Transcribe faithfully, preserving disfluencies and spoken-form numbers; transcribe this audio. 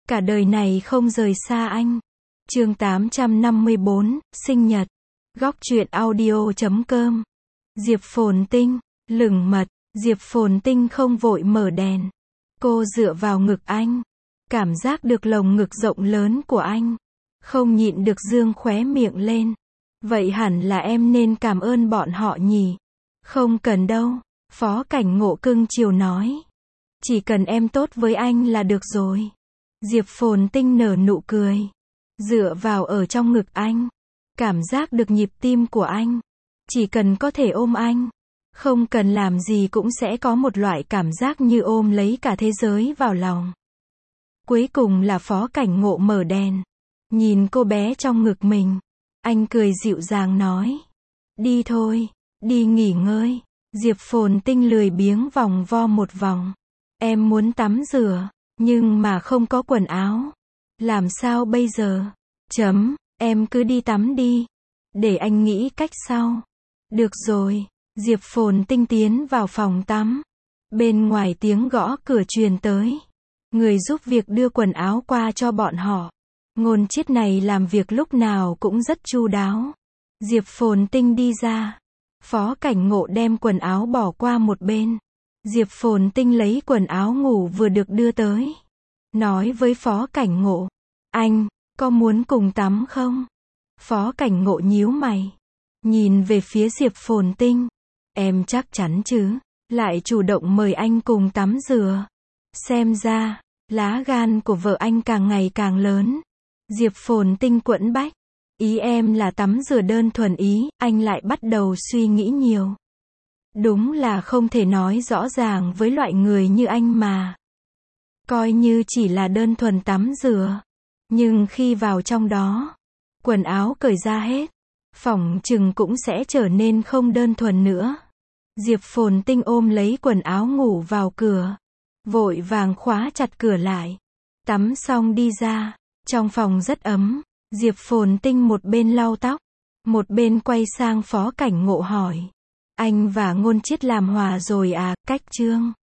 cả đời này không rời xa anh. Chương tám trăm năm mươi bốn, sinh nhật. Góc truyện audio chấm com. Diệp Phồn Tinh, lửng mật, Diệp Phồn Tinh không vội mở đèn. Cô dựa vào ngực anh, cảm giác được lồng ngực rộng lớn của anh, không nhịn được dương khóe miệng lên. Vậy hẳn là em nên cảm ơn bọn họ nhỉ? Không cần đâu, Phó Cảnh Ngộ cưng chiều nói. Chỉ cần em tốt với anh là được rồi. Diệp Phồn Tinh nở nụ cười, dựa vào ở trong ngực anh, cảm giác được nhịp tim của anh. Chỉ cần có thể ôm anh, không cần làm gì cũng sẽ có một loại cảm giác như ôm lấy cả thế giới vào lòng. Cuối cùng là Phó Cảnh Ngộ mở đèn, nhìn cô bé trong ngực mình, anh cười dịu dàng nói. Đi thôi, đi nghỉ ngơi. Diệp Phồn Tinh lười biếng vòng vo một vòng. Em muốn tắm rửa, nhưng mà không có quần áo. Làm sao bây giờ? Chấm, em cứ đi tắm đi. Để anh nghĩ cách sau. Được rồi. Diệp Phồn Tinh tiến vào phòng tắm. Bên ngoài tiếng gõ cửa truyền tới. Người giúp việc đưa quần áo qua cho bọn họ. Ngôn Chiết này làm việc lúc nào cũng rất chu đáo. Diệp Phồn Tinh đi ra. Phó Cảnh Ngộ đem quần áo bỏ qua một bên. Diệp Phồn Tinh lấy quần áo ngủ vừa được đưa tới. Nói với Phó Cảnh Ngộ. Anh, có muốn cùng tắm không? Phó Cảnh Ngộ nhíu mày. Nhìn về phía Diệp Phồn Tinh. Em chắc chắn chứ? Lại chủ động mời anh cùng tắm rửa. Xem ra, lá gan của vợ anh càng ngày càng lớn. Diệp Phồn Tinh quẫn bách. Ý em là tắm rửa đơn thuần ý, anh lại bắt đầu suy nghĩ nhiều. Đúng là không thể nói rõ ràng với loại người như anh mà. Coi như chỉ là đơn thuần tắm rửa. Nhưng khi vào trong đó, quần áo cởi ra hết, phỏng chừng cũng sẽ trở nên không đơn thuần nữa. Diệp Phồn Tinh ôm lấy quần áo ngủ vào cửa, vội vàng khóa chặt cửa lại. Tắm xong đi ra, trong phòng rất ấm. Diệp Phồn Tinh một bên lau tóc, một bên quay sang Phó Cảnh Ngộ hỏi. Anh và Ngôn Chiết làm hòa rồi à? Cách Trương